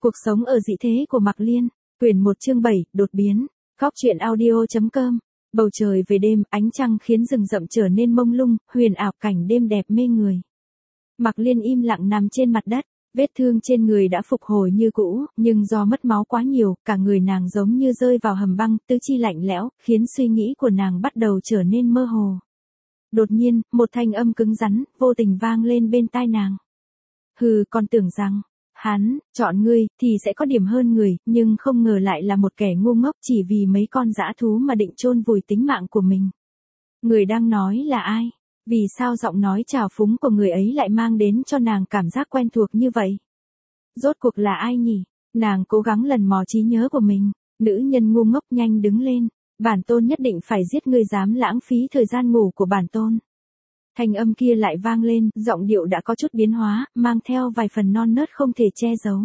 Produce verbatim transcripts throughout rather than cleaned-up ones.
Cuộc sống ở dị thế của Mạc Liên, quyển một chương bảy, đột biến. Góc truyện audio chấm com. Bầu trời về đêm, ánh trăng khiến rừng rậm trở nên mông lung, huyền ảo cảnh đêm đẹp mê người. Mạc Liên im lặng nằm trên mặt đất, vết thương trên người đã phục hồi như cũ, nhưng do mất máu quá nhiều, cả người nàng giống như rơi vào hầm băng, tứ chi lạnh lẽo, khiến suy nghĩ của nàng bắt đầu trở nên mơ hồ. Đột nhiên, một thanh âm cứng rắn, vô tình vang lên bên tai nàng. Hừ, còn tưởng rằng hắn chọn ngươi thì sẽ có điểm hơn người, nhưng không ngờ lại là một kẻ ngu ngốc chỉ vì mấy con dã thú mà định chôn vùi tính mạng của mình. Người đang nói là ai? Vì sao giọng nói trào phúng của người ấy lại mang đến cho nàng cảm giác quen thuộc như vậy? Rốt cuộc là ai nhỉ? Nàng cố gắng lần mò trí nhớ của mình. Nữ nhân ngu ngốc, nhanh đứng lên. Bản tôn nhất định phải giết ngươi dám lãng phí thời gian ngủ của bản tôn. Thanh âm kia lại vang lên, giọng điệu đã có chút biến hóa, mang theo vài phần non nớt không thể che giấu.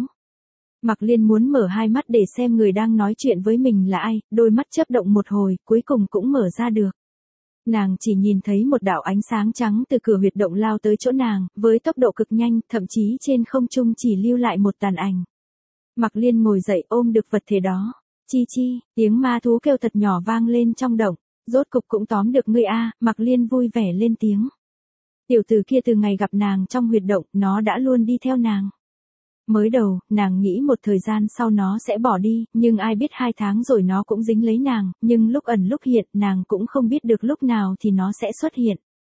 Mạc Liên muốn mở hai mắt để xem người đang nói chuyện với mình là ai, đôi mắt chớp động một hồi, cuối cùng cũng mở ra được. Nàng chỉ nhìn thấy một đạo ánh sáng trắng từ cửa huyệt động lao tới chỗ nàng, với tốc độ cực nhanh, thậm chí trên không trung chỉ lưu lại một tàn ảnh. Mạc Liên ngồi dậy ôm được vật thể đó. Chi chi, tiếng ma thú kêu thật nhỏ vang lên trong động. Rốt cục cũng tóm được ngươi a, Mạc Liên vui vẻ lên tiếng. Tiểu tử kia từ ngày gặp nàng trong huyệt động, nó đã luôn đi theo nàng. Mới đầu, nàng nghĩ một thời gian sau nó sẽ bỏ đi, nhưng ai biết hai tháng rồi nó cũng dính lấy nàng, nhưng lúc ẩn lúc hiện, nàng cũng không biết được lúc nào thì nó sẽ xuất hiện.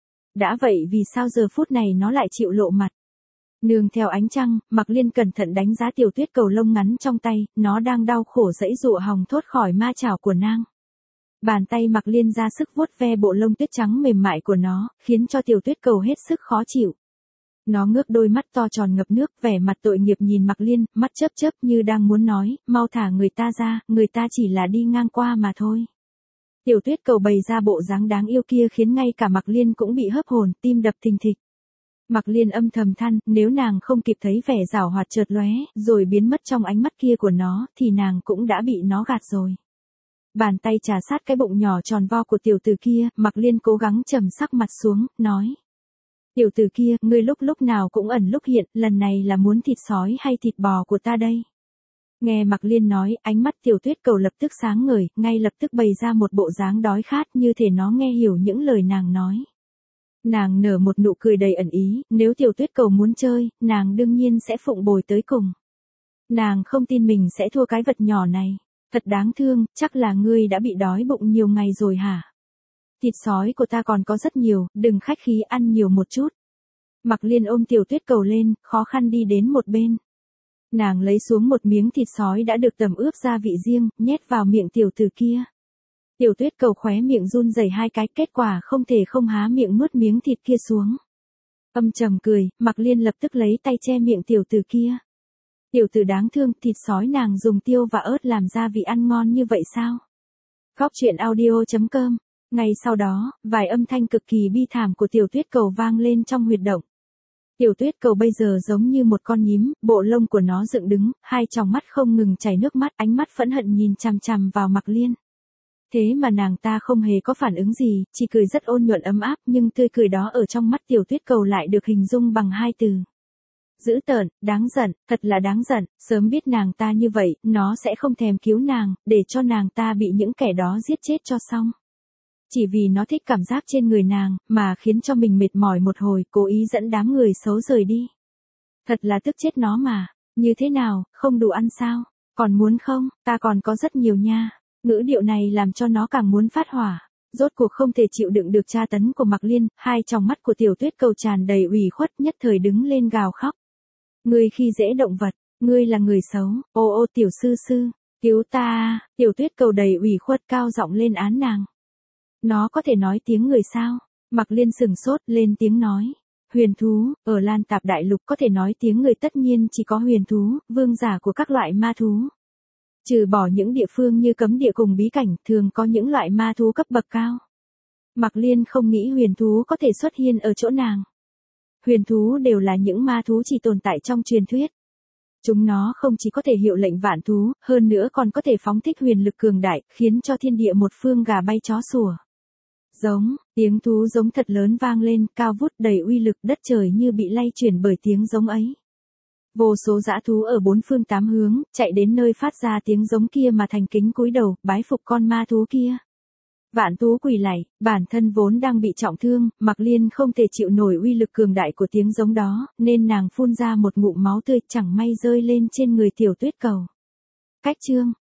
Đã vậy vì sao giờ phút này nó lại chịu lộ mặt? Nương theo ánh trăng, Mạc Liên cẩn thận đánh giá tiểu tuyết cầu lông ngắn trong tay, nó đang đau khổ giãy giụa hòng thoát khỏi ma chảo của nàng. Bàn tay Mạc Liên ra sức vuốt ve bộ lông tuyết trắng mềm mại của nó, khiến cho tiểu tuyết cầu hết sức khó chịu. Nó ngước đôi mắt to tròn ngập nước, vẻ mặt tội nghiệp nhìn Mạc Liên, mắt chớp chớp như đang muốn nói, mau thả người ta ra, người ta chỉ là đi ngang qua mà thôi. Tiểu tuyết cầu bày ra bộ dáng đáng yêu kia khiến ngay cả Mạc Liên cũng bị hớp hồn, tim đập thình thịch. Mạc Liên âm thầm than, nếu nàng không kịp thấy vẻ giảo hoạt chợt lóe, rồi biến mất trong ánh mắt kia của nó, thì nàng cũng đã bị nó gạt rồi. Bàn tay trà sát cái bụng nhỏ tròn vo của tiểu tử kia, Mạc Liên cố gắng trầm sắc mặt xuống, nói. Tiểu tử kia, ngươi lúc lúc nào cũng ẩn lúc hiện, lần này là muốn thịt sói hay thịt bò của ta đây? Nghe Mạc Liên nói, ánh mắt tiểu tuyết cầu lập tức sáng ngời, ngay lập tức bày ra một bộ dáng đói khát như thể nó nghe hiểu những lời nàng nói. Nàng nở một nụ cười đầy ẩn ý, nếu tiểu tuyết cầu muốn chơi, nàng đương nhiên sẽ phụng bồi tới cùng. Nàng không tin mình sẽ thua cái vật nhỏ này. Thật đáng thương, chắc là ngươi đã bị đói bụng nhiều ngày rồi hả? Thịt sói của ta còn có rất nhiều, đừng khách khí ăn nhiều một chút. Mạc Liên ôm tiểu tuyết cầu lên, khó khăn đi đến một bên. Nàng lấy xuống một miếng thịt sói đã được tẩm ướp gia vị riêng, nhét vào miệng tiểu tử kia. Tiểu tuyết cầu khóe miệng run rẩy hai cái, kết quả không thể không há miệng nuốt miếng thịt kia xuống. Âm trầm cười, Mạc Liên lập tức lấy tay che miệng tiểu tử kia. Tiểu tử đáng thương, thịt sói nàng dùng tiêu và ớt làm gia vị ăn ngon như vậy sao? Góc truyện audio chấm com. Ngay sau đó, vài âm thanh cực kỳ bi thảm của tiểu tuyết cầu vang lên trong huyệt động. Tiểu tuyết cầu bây giờ giống như một con nhím, bộ lông của nó dựng đứng, hai tròng mắt không ngừng chảy nước mắt, ánh mắt phẫn hận nhìn chằm chằm vào Mạc Liên. Thế mà nàng ta không hề có phản ứng gì, chỉ cười rất ôn nhuận ấm áp, nhưng tươi cười đó ở trong mắt tiểu tuyết cầu lại được hình dung bằng hai từ. Dữ tợn, đáng giận, thật là đáng giận, sớm biết nàng ta như vậy, nó sẽ không thèm cứu nàng, để cho nàng ta bị những kẻ đó giết chết cho xong. Chỉ vì nó thích cảm giác trên người nàng, mà khiến cho mình mệt mỏi một hồi, cố ý dẫn đám người xấu rời đi. Thật là tức chết nó mà, như thế nào, không đủ ăn sao, còn muốn không, ta còn có rất nhiều nha. Ngữ điệu này làm cho nó càng muốn phát hỏa. Rốt cuộc không thể chịu đựng được tra tấn của Mạc Liên, hai tròng mắt của tiểu tuyết cầu tràn đầy ủy khuất, nhất thời đứng lên gào khóc. Ngươi khi dễ động vật, ngươi là người xấu, ô ô tiểu sư sư, cứu ta, tiểu tuyết cầu đầy ủy khuất cao giọng lên án nàng. Nó có thể nói tiếng người sao? Mạc Liên sừng sốt lên tiếng nói. Huyền thú, ở Lan Tạp Đại Lục có thể nói tiếng người tất nhiên chỉ có huyền thú, vương giả của các loại ma thú. Trừ bỏ những địa phương như cấm địa cùng bí cảnh, thường có những loại ma thú cấp bậc cao. Mạc Liên không nghĩ huyền thú có thể xuất hiện ở chỗ nàng. Huyền thú đều là những ma thú chỉ tồn tại trong truyền thuyết. Chúng nó không chỉ có thể hiệu lệnh vạn thú, hơn nữa còn có thể phóng thích huyền lực cường đại, khiến cho thiên địa một phương gà bay chó sủa. Giống, tiếng thú giống thật lớn vang lên, cao vút đầy uy lực, đất trời như bị lay chuyển bởi tiếng giống ấy. Vô số dã thú ở bốn phương tám hướng, chạy đến nơi phát ra tiếng giống kia mà thành kính cúi đầu, bái phục con ma thú kia. Vạn thú quỳ lạy, bản thân vốn đang bị trọng thương, Mạc Liên không thể chịu nổi uy lực cường đại của tiếng giống đó, nên nàng phun ra một ngụm máu tươi chẳng may rơi lên trên người tiểu tuyết cầu. Cách chương